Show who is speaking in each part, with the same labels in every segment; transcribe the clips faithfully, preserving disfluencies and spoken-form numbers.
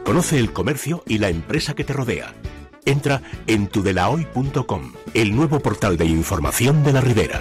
Speaker 1: Conoce el comercio y la empresa que te rodea. Entra en tudelahoy punto com, el nuevo portal de información de la Ribera.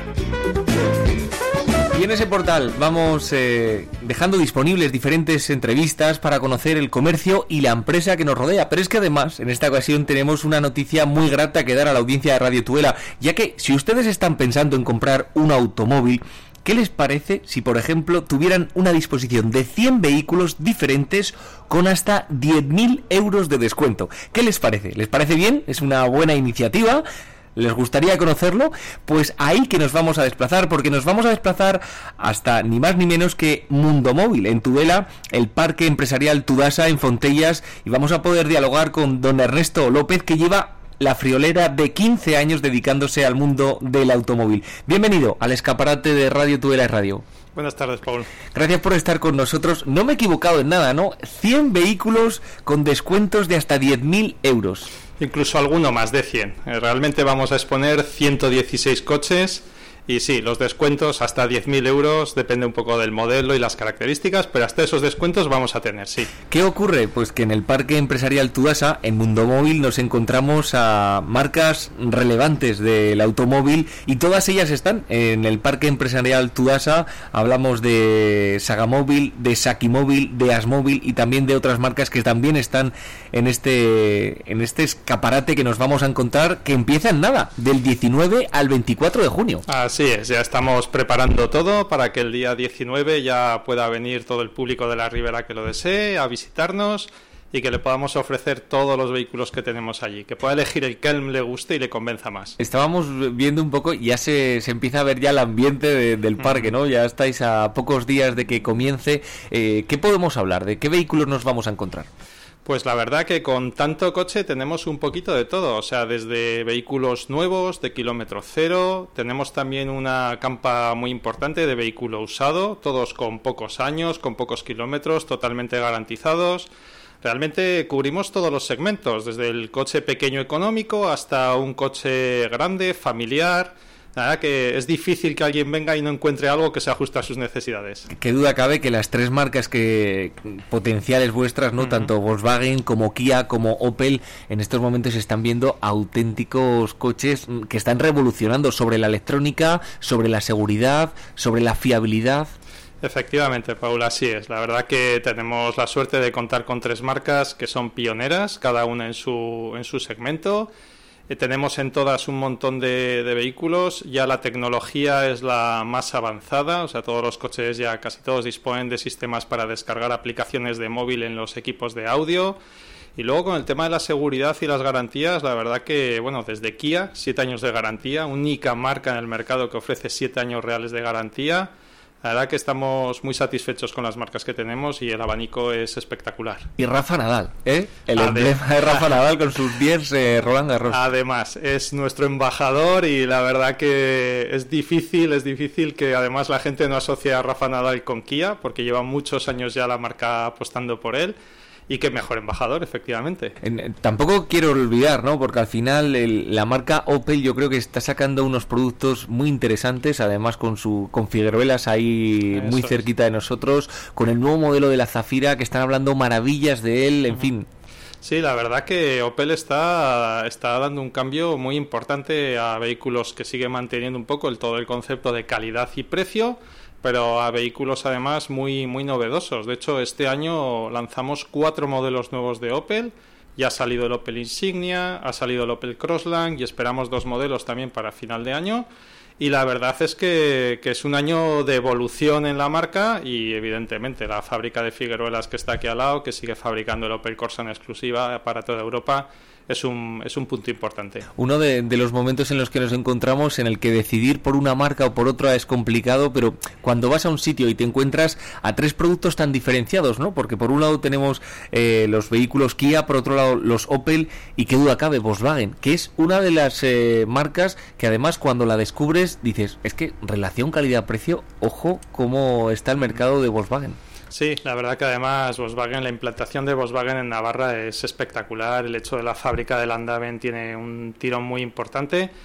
Speaker 2: Y en ese portal vamos eh, dejando disponibles diferentes entrevistas para conocer el comercio y la empresa que nos rodea. Pero es que además, en esta ocasión tenemos una noticia muy grata que dar a la audiencia de Radio Tudela, ya que si ustedes están pensando en comprar un automóvil, ¿qué les parece si, por ejemplo, tuvieran una disposición de cien vehículos diferentes con hasta diez mil euros de descuento? ¿Qué les parece? ¿Les parece bien? ¿Es una buena iniciativa? ¿Les gustaría conocerlo? Pues ahí que nos vamos a desplazar, porque nos vamos a desplazar hasta ni más ni menos que Mundo Móvil, en Tudela, el Parque Empresarial Tudasa, en Fontellas, y vamos a poder dialogar con don Ernesto López, que lleva la friolera de quince años dedicándose al mundo del automóvil. Bienvenido al escaparate de Radio Tudela Radio.
Speaker 3: Buenas tardes, Paul.
Speaker 2: Gracias por estar con nosotros. No me he equivocado en nada, ¿no? cien vehículos con descuentos de hasta diez mil euros.
Speaker 3: Incluso alguno más de cien. Realmente vamos a exponer ciento dieciséis coches. Y sí, los descuentos hasta diez mil euros, depende un poco del modelo y las características, pero hasta esos descuentos vamos a tener, sí.
Speaker 2: ¿Qué ocurre? Pues que en el Parque Empresarial Tudasa, en Mundo Móvil, nos encontramos a marcas relevantes del automóvil y todas ellas están en el Parque Empresarial Tudasa. Hablamos de Sagamóvil, de Sakimóvil, de Asmóvil y también de otras marcas que también están en este, en este escaparate que nos vamos a encontrar, que empieza en nada, del diecinueve al veinticuatro de junio.
Speaker 3: Ah, Así es, ya estamos preparando todo para que el día diecinueve ya pueda venir todo el público de la Ribera que lo desee a visitarnos y que le podamos ofrecer todos los vehículos que tenemos allí, que pueda elegir el que le guste y le convenza más.
Speaker 2: Estábamos viendo un poco, ya se, se empieza a ver ya el ambiente de, del parque, ¿no? Ya estáis a pocos días de que comience. Eh, ¿Qué podemos hablar? ¿De qué vehículos nos vamos a encontrar?
Speaker 3: Pues la verdad que con tanto coche tenemos un poquito de todo, o sea, desde vehículos nuevos, de kilómetro cero, tenemos también una campa muy importante de vehículo usado, todos con pocos años, con pocos kilómetros, totalmente garantizados. Realmente cubrimos todos los segmentos, desde el coche pequeño económico hasta un coche grande, familiar. La verdad que es difícil que alguien venga y no encuentre algo que se ajuste a sus necesidades.
Speaker 2: Qué duda cabe que las tres marcas que potenciales vuestras, ¿no? Uh-huh. Tanto Volkswagen como Kia como Opel, en estos momentos están viendo auténticos coches que están revolucionando sobre la electrónica, sobre la seguridad, sobre la fiabilidad.
Speaker 3: Efectivamente, Paula, así es. La verdad que tenemos la suerte de contar con tres marcas que son pioneras, cada una en su, en su segmento. Eh, tenemos en todas un montón de, de vehículos, ya la tecnología es la más avanzada, o sea, todos los coches ya casi todos disponen de sistemas para descargar aplicaciones de móvil en los equipos de audio. Y luego con el tema de la seguridad y las garantías, la verdad que, bueno, desde Kia, siete años de garantía, única marca en el mercado que ofrece siete años reales de garantía. La verdad que estamos muy satisfechos con las marcas que tenemos y el abanico es espectacular.
Speaker 2: Y Rafa Nadal, ¿eh? El Adem- emblema de Rafa Nadal con sus diez eh, Roland Garros.
Speaker 3: Además, es nuestro embajador y la verdad que es difícil, es difícil que además la gente no asocie a Rafa Nadal con Kia, porque lleva muchos años ya la marca apostando por él. Y qué mejor embajador, efectivamente.
Speaker 2: En, tampoco quiero olvidar, ¿no? Porque al final el, la marca Opel yo creo que está sacando unos productos muy interesantes, además con su con Figueruelas ahí Eso muy cerquita es. de nosotros, con el nuevo modelo de la Zafira, que están hablando maravillas de él, en uh-huh. fin.
Speaker 3: Sí, la verdad que Opel está, está dando un cambio muy importante a vehículos que sigue manteniendo un poco el todo el concepto de calidad y precio, pero a vehículos además muy muy novedosos. De hecho, este año lanzamos cuatro modelos nuevos de Opel. Ya ha salido el Opel Insignia, ha salido el Opel Crossland y esperamos dos modelos también para final de año. Y la verdad es que, que es un año de evolución en la marca y evidentemente la fábrica de Figueruelas que está aquí al lado, que sigue fabricando el Opel Corsa en exclusiva para toda Europa, es un, es un punto importante.
Speaker 2: Uno de, de los momentos en los que nos encontramos en el que decidir por una marca o por otra es complicado, pero cuando vas a un sitio y te encuentras a tres productos tan diferenciados, ¿no? Porque por un lado tenemos eh, los vehículos Kia, por otro lado los Opel y qué duda cabe Volkswagen, que es una de las eh, marcas que además cuando la descubres dices, es que relación calidad-precio, ojo cómo está el mercado de Volkswagen.
Speaker 3: Sí, la verdad que además Volkswagen, la implantación de Volkswagen en Navarra es espectacular. El hecho de la fábrica de Landaven tiene un tirón muy importante.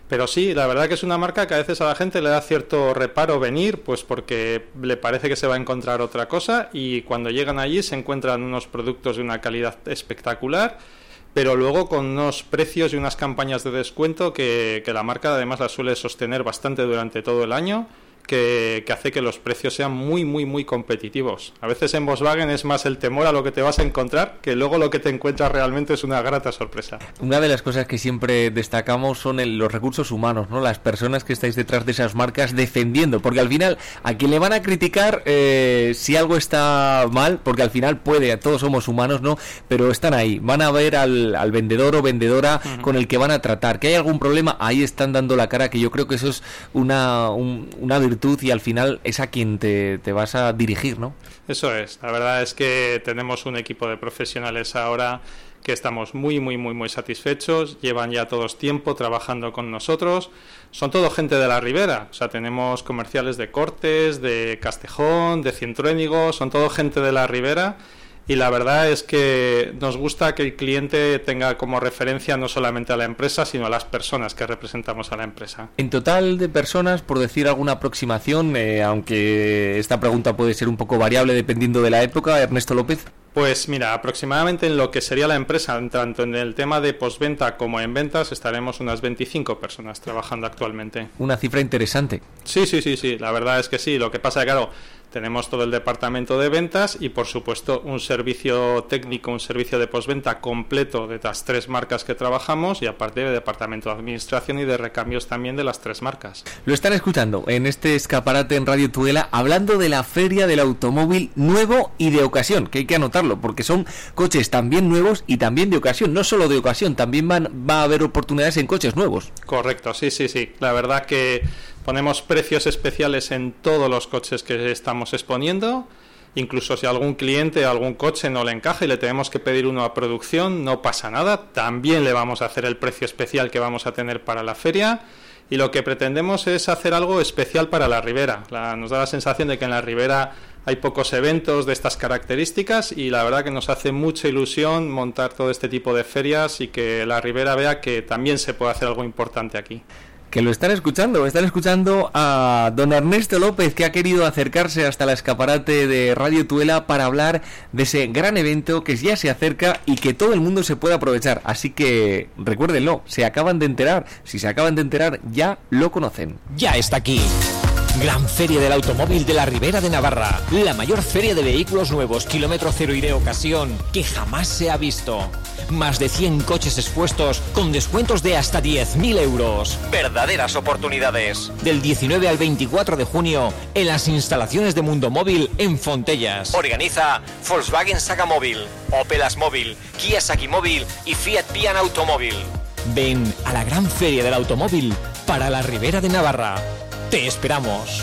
Speaker 3: Pero sí, la verdad que es una marca que a veces a la gente le da cierto reparo venir, pues porque le parece que se va a encontrar otra cosa, y cuando llegan allí se encuentran unos productos de una calidad espectacular, pero luego con unos precios y unas campañas de descuento que, que la marca además la suele sostener bastante durante todo el año, que, que hace que los precios sean muy, muy, muy competitivos. A veces en Volkswagen es más el temor a lo que te vas a encontrar, que luego lo que te encuentras realmente es una grata sorpresa.
Speaker 2: Una de las cosas que siempre destacamos son el, los recursos humanos, ¿no? Las personas que estáis detrás de esas marcas defendiendo, porque al final a quien le van a criticar eh, si algo está mal, porque al final puede, todos somos humanos, ¿no? Pero están ahí, van a ver al, al vendedor o vendedora uh-huh. con el que van a tratar, que hay algún problema, ahí están dando la cara, que yo creo que eso es una, un, una virtud, y al final es a quien te, te vas a dirigir, ¿no?
Speaker 3: Eso es, la verdad es que tenemos un equipo de profesionales ahora que estamos muy, muy, muy, muy satisfechos, llevan ya todos tiempo trabajando con nosotros, son todo gente de la Ribera, o sea, tenemos comerciales de Cortes, de Castejón, de Cientruénigo, son todo gente de la Ribera. Y la verdad es que nos gusta que el cliente tenga como referencia no solamente a la empresa, sino a las personas que representamos a la empresa.
Speaker 2: En total de personas, por decir alguna aproximación, eh, aunque esta pregunta puede ser un poco variable dependiendo de la época, Ernesto López.
Speaker 3: Pues mira, aproximadamente en lo que sería la empresa, tanto en el tema de postventa como en ventas, estaremos unas veinticinco personas trabajando actualmente.
Speaker 2: Una cifra interesante.
Speaker 3: Sí, sí, sí, sí, la verdad es que sí. Lo que pasa es que, claro, tenemos todo el departamento de ventas y, por supuesto, un servicio técnico, un servicio de postventa completo de las tres marcas que trabajamos, y aparte de departamento de administración y de recambios también de las tres marcas.
Speaker 2: Lo están escuchando en este escaparate en Radio Tudela, hablando de la Feria del Automóvil nuevo y de ocasión, que hay que anotarlo, porque son coches también nuevos y también de ocasión, no solo de ocasión, también van, va a haber oportunidades en coches nuevos.
Speaker 3: Correcto, sí, sí, sí. La verdad que ponemos precios especiales en todos los coches que estamos exponiendo. Incluso si a algún cliente, algún coche no le encaja y le tenemos que pedir uno a producción, no pasa nada. También le vamos a hacer el precio especial que vamos a tener para la feria. Y lo que pretendemos es hacer algo especial para la Ribera. La, nos da la sensación de que en la Ribera hay pocos eventos de estas características, y la verdad que nos hace mucha ilusión montar todo este tipo de ferias y que la Ribera vea que también se puede hacer algo importante aquí.
Speaker 2: Que lo están escuchando, están escuchando a don Ernesto López, que ha querido acercarse hasta el escaparate de Radio Tudela para hablar de ese gran evento que ya se acerca y que todo el mundo se puede aprovechar. Así que recuérdenlo, se acaban de enterar, si se acaban de enterar ya lo conocen.
Speaker 4: Ya está aquí. Gran Feria del Automóvil de la Ribera de Navarra, la mayor feria de vehículos nuevos, kilómetro cero y de ocasión que jamás se ha visto. Más de cien coches expuestos con descuentos de hasta diez mil euros. Verdaderas oportunidades. Del diecinueve al veinticuatro de junio en las instalaciones de Mundo Móvil en Fontellas. Organiza Volkswagen Saga Móvil, Opel Asmóvil, Kia Sakimóvil y Fiat Pian Automóvil. Ven a la Gran Feria del Automóvil para la Ribera de Navarra. Te esperamos.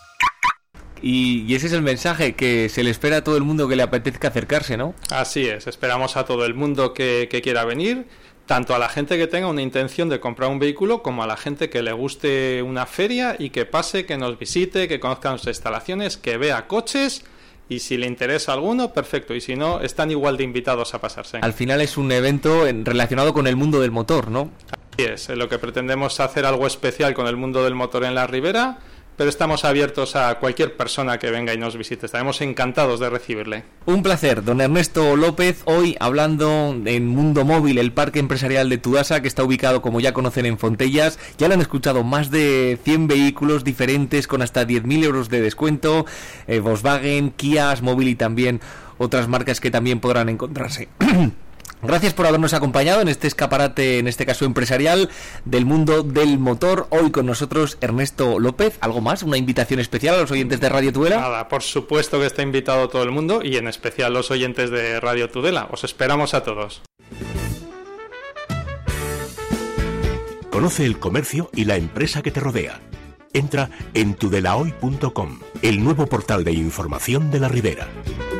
Speaker 2: Y, y ese es el mensaje que se le espera a todo el mundo que le apetezca acercarse, ¿no?
Speaker 3: Así es, esperamos a todo el mundo que, que quiera venir, tanto a la gente que tenga una intención de comprar un vehículo como a la gente que le guste una feria y que pase, que nos visite, que conozca nuestras instalaciones, que vea coches. Y si le interesa alguno, perfecto. Y si no, están igual de invitados a pasarse.
Speaker 2: Al final es un evento en, relacionado con el mundo del motor, ¿no?
Speaker 3: Así es, lo que pretendemos es hacer algo especial con el mundo del motor en la Ribera, pero estamos abiertos a cualquier persona que venga y nos visite. Estaremos encantados de recibirle.
Speaker 2: Un placer, don Ernesto López, hoy hablando en Mundo Móvil, el parque empresarial de Tudasa, que está ubicado, como ya conocen, en Fontellas. Ya lo han escuchado, más de cien vehículos diferentes con hasta diez mil euros de descuento, eh, Volkswagen, Kia, Asmóvil y también otras marcas que también podrán encontrarse. Gracias por habernos acompañado en este escaparate, en este caso empresarial, del mundo del motor. Hoy con nosotros Ernesto López. ¿Algo más? ¿Una invitación especial a los oyentes de Radio Tudela?
Speaker 3: Nada, por supuesto que está invitado todo el mundo y en especial los oyentes de Radio Tudela. Os esperamos a todos.
Speaker 1: Conoce el comercio y la empresa que te rodea. Entra en tudelahoy punto com, el nuevo portal de información de la Ribera.